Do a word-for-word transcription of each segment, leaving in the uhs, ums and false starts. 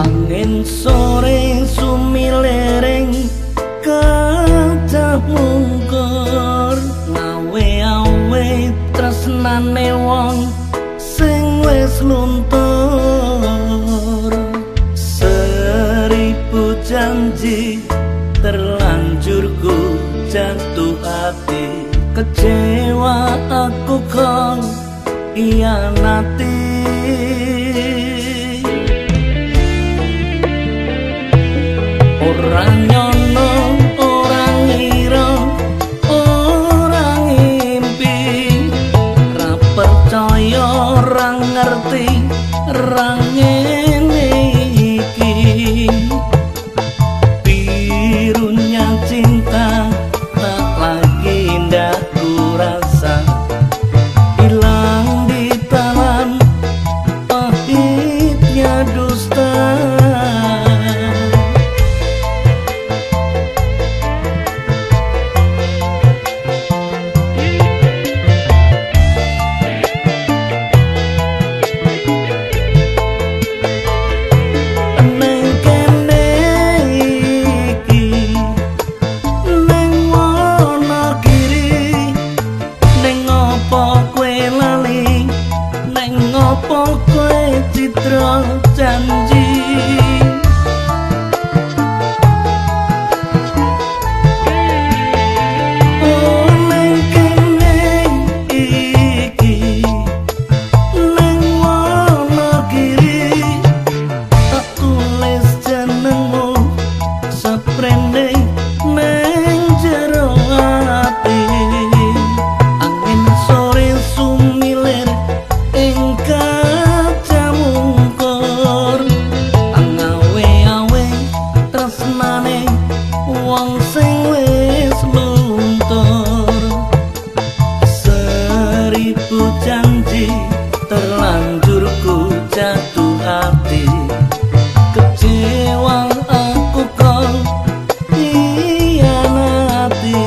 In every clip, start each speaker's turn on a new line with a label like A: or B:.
A: Angin sore sumilering kadah mungkur ngawe-awe tresnane wong sing wis luntur. Seribu janji terlanjur ku jatuh hati, kecewa aku kau hianati. Orang nyono, orang ngira, orang ngimpi, ra percaya, orang ngerti, orang ngene iki. Birunya cinta tak lagi ndak kurasa, hilang di talam pahitnya dusta. Ngopo kowe citra janji, oh neng kene iki neng Wonogiri, tak tulis jenengmu saprene neng jero ati. Angin sore sumilir kaca mungkur, angawe-awe tresnane wong sing wis luntur. Seribu janji terlanjur ku jatuh hati, kecewa aku kau hianati.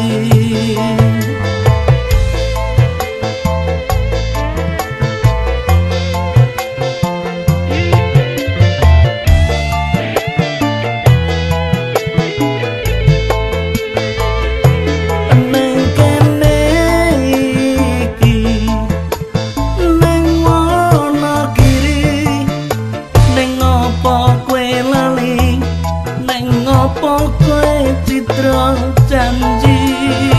A: Ngopo kowe citra janji.